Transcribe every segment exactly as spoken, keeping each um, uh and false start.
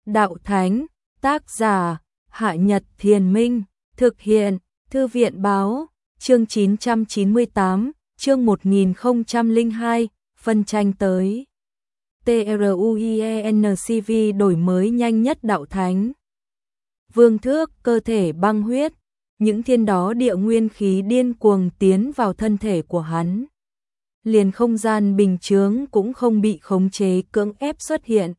Đạo Thánh, tác giả, Hạ Nhật Thiền Minh, thực hiện, Thư viện Báo, chương chín trăm chín mươi tám, chương một nghìn không trăm lẻ hai, phân tranh tới. TRUIENCV đổi mới nhanh nhất Đạo Thánh. Vương Thước, cơ thể băng huyết, những thiên đó địa nguyên khí điên cuồng tiến vào thân thể của hắn. Liền không gian bình chướng cũng không bị khống chế cưỡng ép xuất hiện.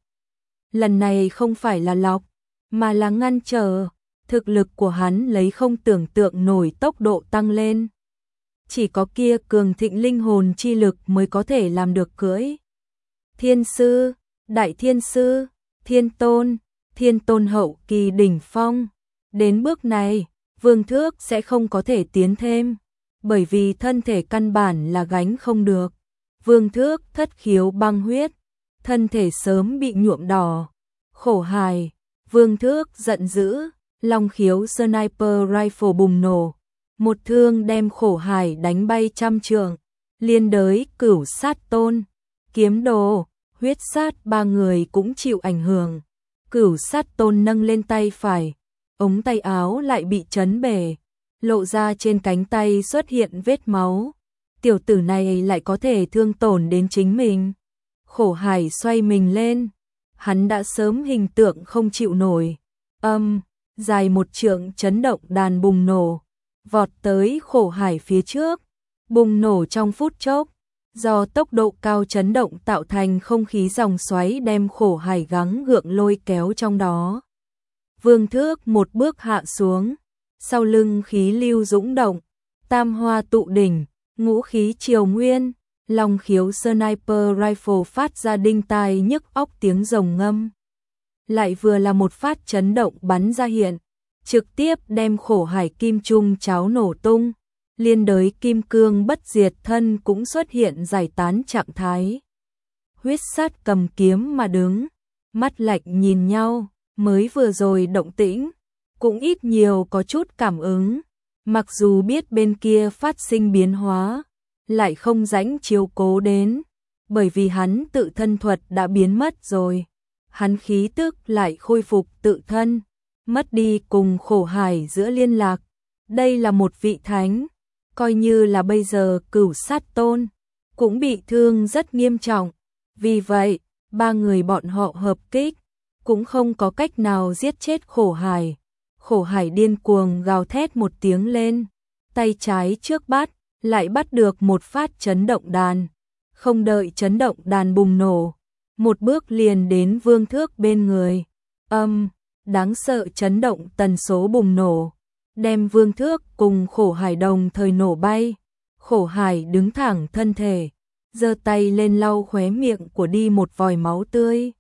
Lần này không phải là lọc, mà là ngăn trở, thực lực của hắn lấy không tưởng tượng nổi tốc độ tăng lên. Chỉ có kia cường thịnh linh hồn chi lực mới có thể làm được cưỡi. Thiên sư, đại thiên sư, thiên tôn, thiên tôn hậu kỳ đỉnh phong. Đến bước này, Vương Thước sẽ không có thể tiến thêm, bởi vì thân thể căn bản là gánh không được. Vương Thước thất khiếu băng huyết, thân thể sớm bị nhuộm đỏ. Khổ hài, Vương Thước giận dữ, long khiếu sniper rifle bùng nổ. Một thương đem khổ hài đánh bay trăm trượng. Liên đới cửu sát tôn, kiếm đồ, huyết sát ba người cũng chịu ảnh hưởng. Cửu sát tôn nâng lên tay phải, ống tay áo lại bị chấn bể, lộ ra trên cánh tay xuất hiện vết máu. Tiểu tử này lại có thể thương tổn đến chính mình. Khổ hải xoay mình lên, hắn đã sớm hình tượng không chịu nổi. Âm, dài một trượng chấn động đàn bùng nổ, vọt tới khổ hải phía trước, bùng nổ trong phút chốc. Do tốc độ cao chấn động tạo thành không khí dòng xoáy đem khổ hải gắng gượng lôi kéo trong đó. Vương Thước một bước hạ xuống, sau lưng khí lưu dũng động, tam hoa tụ đỉnh, ngũ khí triều nguyên, long khiếu sniper rifle phát ra đinh tai nhức óc tiếng rồng ngâm. Lại vừa là một phát chấn động bắn ra hiện, trực tiếp đem khổ hải kim trung cháo nổ tung. Liên đới kim cương bất diệt thân cũng xuất hiện giải tán trạng thái. Huyết sát cầm kiếm mà đứng, mắt lạnh nhìn nhau, mới vừa rồi động tĩnh, cũng ít nhiều có chút cảm ứng. Mặc dù biết bên kia phát sinh biến hóa, lại không rãnh chiếu cố đến, bởi vì hắn tự thân thuật đã biến mất rồi. Hắn khí tức lại khôi phục tự thân, mất đi cùng khổ hải giữa liên lạc. Đây là một vị thánh, coi như là bây giờ cửu sát tôn, cũng bị thương rất nghiêm trọng. Vì vậy, ba người bọn họ hợp kích, cũng không có cách nào giết chết khổ hải. Khổ hải điên cuồng gào thét một tiếng lên, tay trái trước bắt, lại bắt được một phát chấn động đàn. Không đợi chấn động đàn bùng nổ, một bước liền đến Vương Thước bên người. Âm, đáng sợ chấn động tần số bùng nổ, đem Vương Thước cùng khổ hải đồng thời nổ bay. Khổ hải đứng thẳng thân thể, giơ tay lên lau khóe miệng của đi một vòi máu tươi.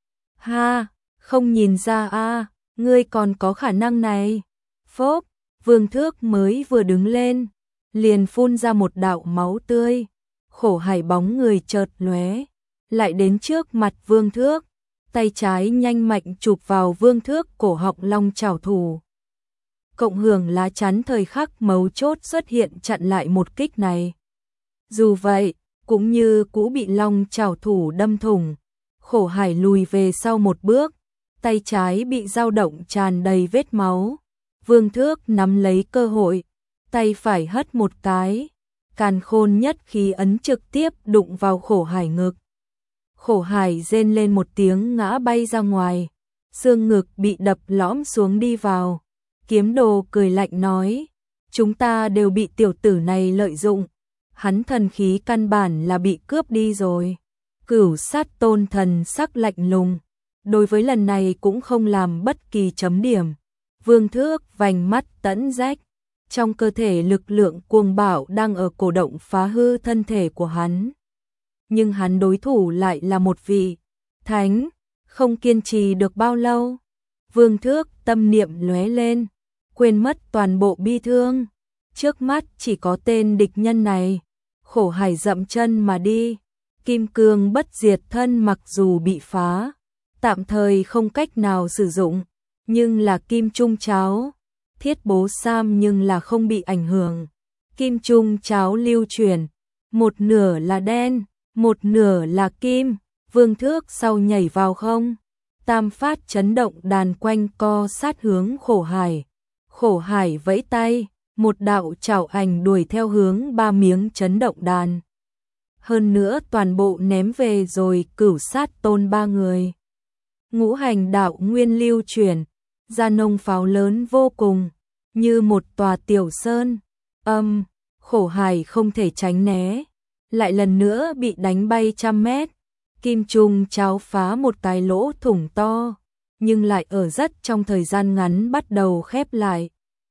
Ha, không nhìn ra a, ngươi còn có khả năng này. Phốp, Vương Thước mới vừa đứng lên, liền phun ra một đạo máu tươi. Khổ hải bóng người chợt lóe, lại đến trước mặt Vương Thước, tay trái nhanh mạnh chụp vào Vương Thước cổ họng long chảo thủ. Cộng hưởng lá chắn thời khắc mấu chốt xuất hiện chặn lại một kích này. Dù vậy, cũng như cũ bị long chảo thủ đâm thủng. Khổ hải lùi về sau một bước, tay trái bị dao động tràn đầy vết máu. Vương Thước nắm lấy cơ hội, tay phải hất một cái, càn khôn nhất khí ấn trực tiếp đụng vào khổ hải ngực. Khổ hải rên lên một tiếng ngã bay ra ngoài, xương ngực bị đập lõm xuống đi vào. Kiếm đồ cười lạnh nói, chúng ta đều bị tiểu tử này lợi dụng, hắn thần khí căn bản là bị cướp đi rồi. Cửu sát tôn thần sắc lạnh lùng, đối với lần này cũng không làm bất kỳ chấm điểm. Vương Thước vành mắt tẫn rách, trong cơ thể lực lượng cuồng bạo đang ở cổ động phá hư thân thể của hắn. Nhưng hắn đối thủ lại là một vị thánh, không kiên trì được bao lâu. Vương Thước tâm niệm lóe lên, quên mất toàn bộ bi thương. Trước mắt chỉ có tên địch nhân này. Khổ hải dậm chân mà đi. Kim cương bất diệt thân mặc dù bị phá, tạm thời không cách nào sử dụng, nhưng là kim trung cháo. Thiết bố sam nhưng là không bị ảnh hưởng. Kim trung cháo lưu truyền, một nửa là đen, một nửa là kim. Vương Thước sau nhảy vào không tam phát chấn động đàn quanh co sát hướng Khổ Hải. Khổ Hải vẫy tay, một đạo trảo ảnh đuổi theo hướng ba miếng chấn động đàn. Hơn nữa toàn bộ ném về rồi Cửu Sát Tôn ba người. Ngũ hành đạo nguyên lưu chuyển, ra nông pháo lớn vô cùng, như một tòa tiểu sơn. Âm, Khổ Hải không thể tránh né, lại lần nữa bị đánh bay trăm mét. Kim trùng cháo phá một cái lỗ thủng to, nhưng lại ở rất trong thời gian ngắn bắt đầu khép lại.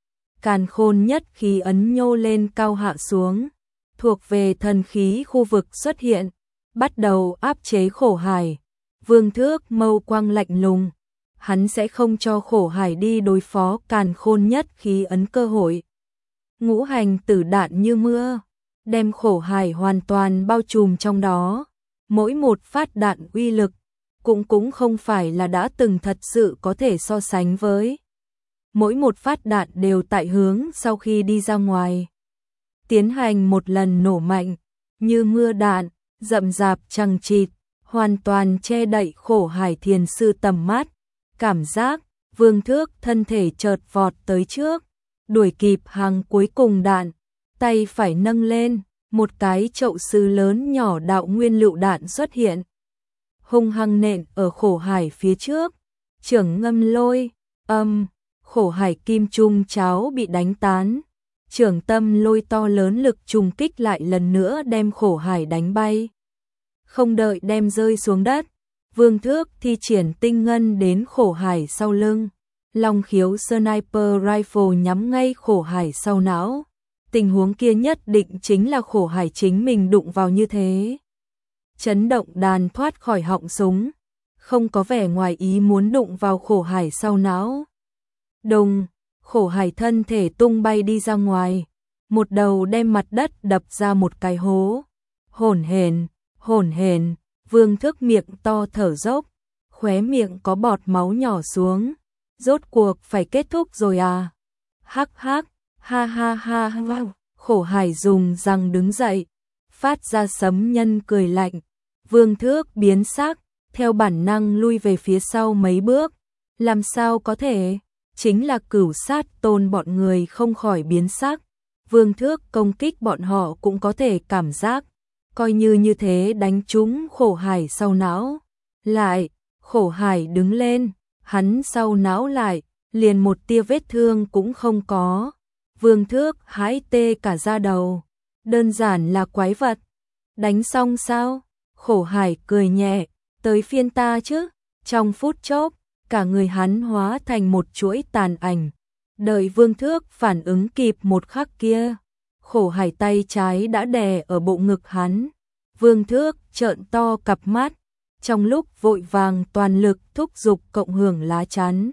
Càn khôn nhất khí ấn nhô lên cao hạ xuống, thuộc về thần khí khu vực xuất hiện, bắt đầu áp chế Khổ Hải. Vương Thước mâu quang lạnh lùng, hắn sẽ không cho Khổ Hải đi đối phó càn khôn nhất khí ấn cơ hội. Ngũ hành tử đạn như mưa, đem Khổ Hải hoàn toàn bao trùm trong đó. Mỗi một phát đạn uy lực cũng cũng không phải là đã từng thật sự có thể so sánh với. Mỗi một phát đạn đều tại hướng sau khi đi ra ngoài, tiến hành một lần nổ mạnh, như mưa đạn, rậm rạp chằng chịt, hoàn toàn che đậy Khổ Hải thiền sư tầm mắt. Cảm giác, Vương Thước thân thể chợt vọt tới trước, đuổi kịp hàng cuối cùng đạn, tay phải nâng lên, một cái chậu sứ lớn nhỏ đạo nguyên lựu đạn xuất hiện. Hung hăng nện ở Khổ Hải phía trước, trưởng ngâm lôi, âm, Khổ Hải kim trung cháo bị đánh tán. Trưởng tâm lôi to lớn lực trùng kích lại lần nữa đem Khổ Hải đánh bay. Không đợi đem rơi xuống đất, Vương Thước thi triển tinh ngân đến Khổ Hải sau lưng. Long khiếu sniper rifle nhắm ngay Khổ Hải sau não. Tình huống kia nhất định chính là Khổ Hải chính mình đụng vào như thế. Chấn động đàn thoát khỏi họng súng, không có vẻ ngoài ý muốn đụng vào Khổ Hải sau não. Đùng, Khổ Hải thân thể tung bay đi ra ngoài, một đầu đem mặt đất đập ra một cái hố. Hổn hển, hổn hển, Vương Thước miệng to thở dốc, khóe miệng có bọt máu nhỏ xuống. Rốt cuộc phải kết thúc rồi à? Hắc hắc, ha ha ha ha. Khổ Hải dùng răng đứng dậy, phát ra sấm nhân cười lạnh. Vương Thước biến sắc, theo bản năng lui về phía sau mấy bước. Làm sao có thể? Chính là Cửu Sát Tôn bọn người không khỏi biến sắc. Vương Thước công kích bọn họ cũng có thể cảm giác, coi như như thế đánh trúng Khổ Hải sau não. Lại, Khổ Hải đứng lên, hắn sau não lại, liền một tia vết thương cũng không có. Vương Thước hãi tê cả da đầu, đơn giản là quái vật. Đánh xong sao? Khổ Hải cười nhẹ, tới phiên ta chứ. Trong phút chốc, cả người hắn hóa thành một chuỗi tàn ảnh. Đợi Vương Thước phản ứng kịp một khắc kia, Khổ Hải tay trái đã đè ở bộ ngực hắn. Vương Thước trợn to cặp mắt, trong lúc vội vàng toàn lực thúc giục cộng hưởng lá chắn.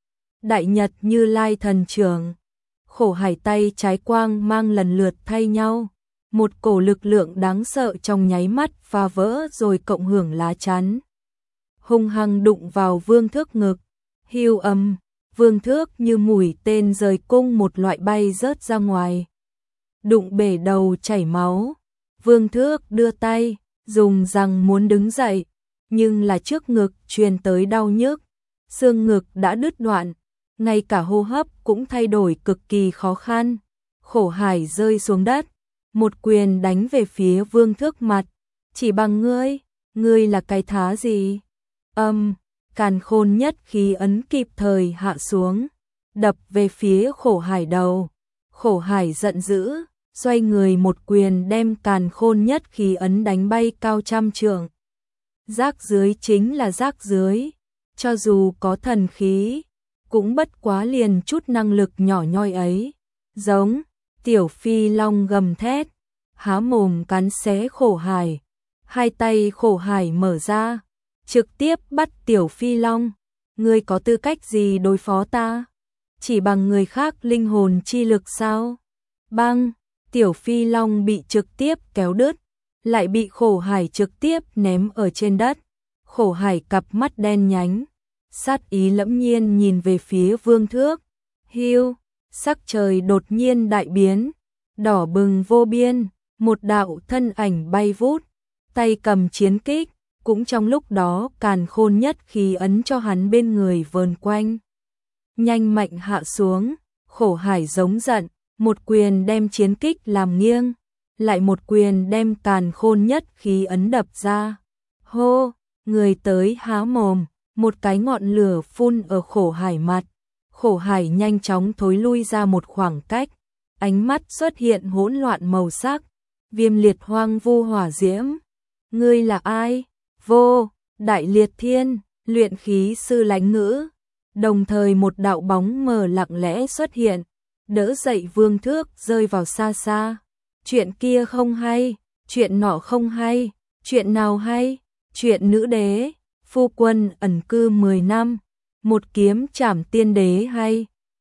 Đại Nhật Như Lai thần trưởng, Khổ Hải tay trái quang mang lần lượt thay nhau. Một cổ lực lượng đáng sợ trong nháy mắt phá vỡ rồi cộng hưởng lá chắn. Hung hăng đụng vào Vương Thước ngực, hưu âm, Vương Thước như mũi tên rời cung một loại bay rớt ra ngoài. Đụng bể đầu chảy máu, Vương Thước đưa tay, dùng răng muốn đứng dậy, nhưng là trước ngực truyền tới đau nhức, xương ngực đã đứt đoạn, ngay cả hô hấp cũng thay đổi cực kỳ khó khăn. Khổ Hải rơi xuống đất, một quyền đánh về phía Vương Thước mặt, chỉ bằng ngươi, ngươi là cái thá gì? Âm, càn khôn nhất khí ấn kịp thời hạ xuống, đập về phía Khổ Hải đầu. Khổ Hải giận dữ, xoay người một quyền đem càn khôn nhất khí ấn đánh bay cao trăm trượng. Rác dưới chính là rác dưới, cho dù có thần khí, cũng bất quá liền chút năng lực nhỏ nhoi ấy. Giống, tiểu phi long gầm thét, há mồm cắn xé Khổ Hải. Hai tay Khổ Hải mở ra, trực tiếp bắt tiểu phi long. Ngươi có tư cách gì đối phó ta? Chỉ bằng người khác linh hồn chi lực sao? Băng, tiểu phi long bị trực tiếp kéo đứt, lại bị Khổ Hải trực tiếp ném ở trên đất. Khổ Hải cặp mắt đen nhánh, sát ý lẫm nhiên nhìn về phía Vương Thước. Hiu, sắc trời đột nhiên đại biến, đỏ bừng vô biên, một đạo thân ảnh bay vút, tay cầm chiến kích, cũng trong lúc đó càn khôn nhất khí ấn cho hắn bên người vờn quanh. Nhanh mạnh hạ xuống, Khổ Hải giống giận, một quyền đem chiến kích làm nghiêng, lại một quyền đem càn khôn nhất khí ấn đập ra. Hô, người tới há mồm, một cái ngọn lửa phun ở Khổ Hải mặt. Khổ Hải nhanh chóng thối lui ra một khoảng cách, ánh mắt xuất hiện hỗn loạn màu sắc, viêm liệt hoang vu hỏa diễm. Ngươi là ai? Vô, Đại Liệt Thiên, luyện khí sư Lãnh Ngữ. Đồng thời một đạo bóng mờ lặng lẽ xuất hiện, đỡ dậy Vương Thước rơi vào xa xa. Chuyện kia không hay, chuyện nọ không hay, chuyện nào hay? Chuyện nữ đế, phu quân ẩn cư mười năm, một kiếm trảm tiên đế hay?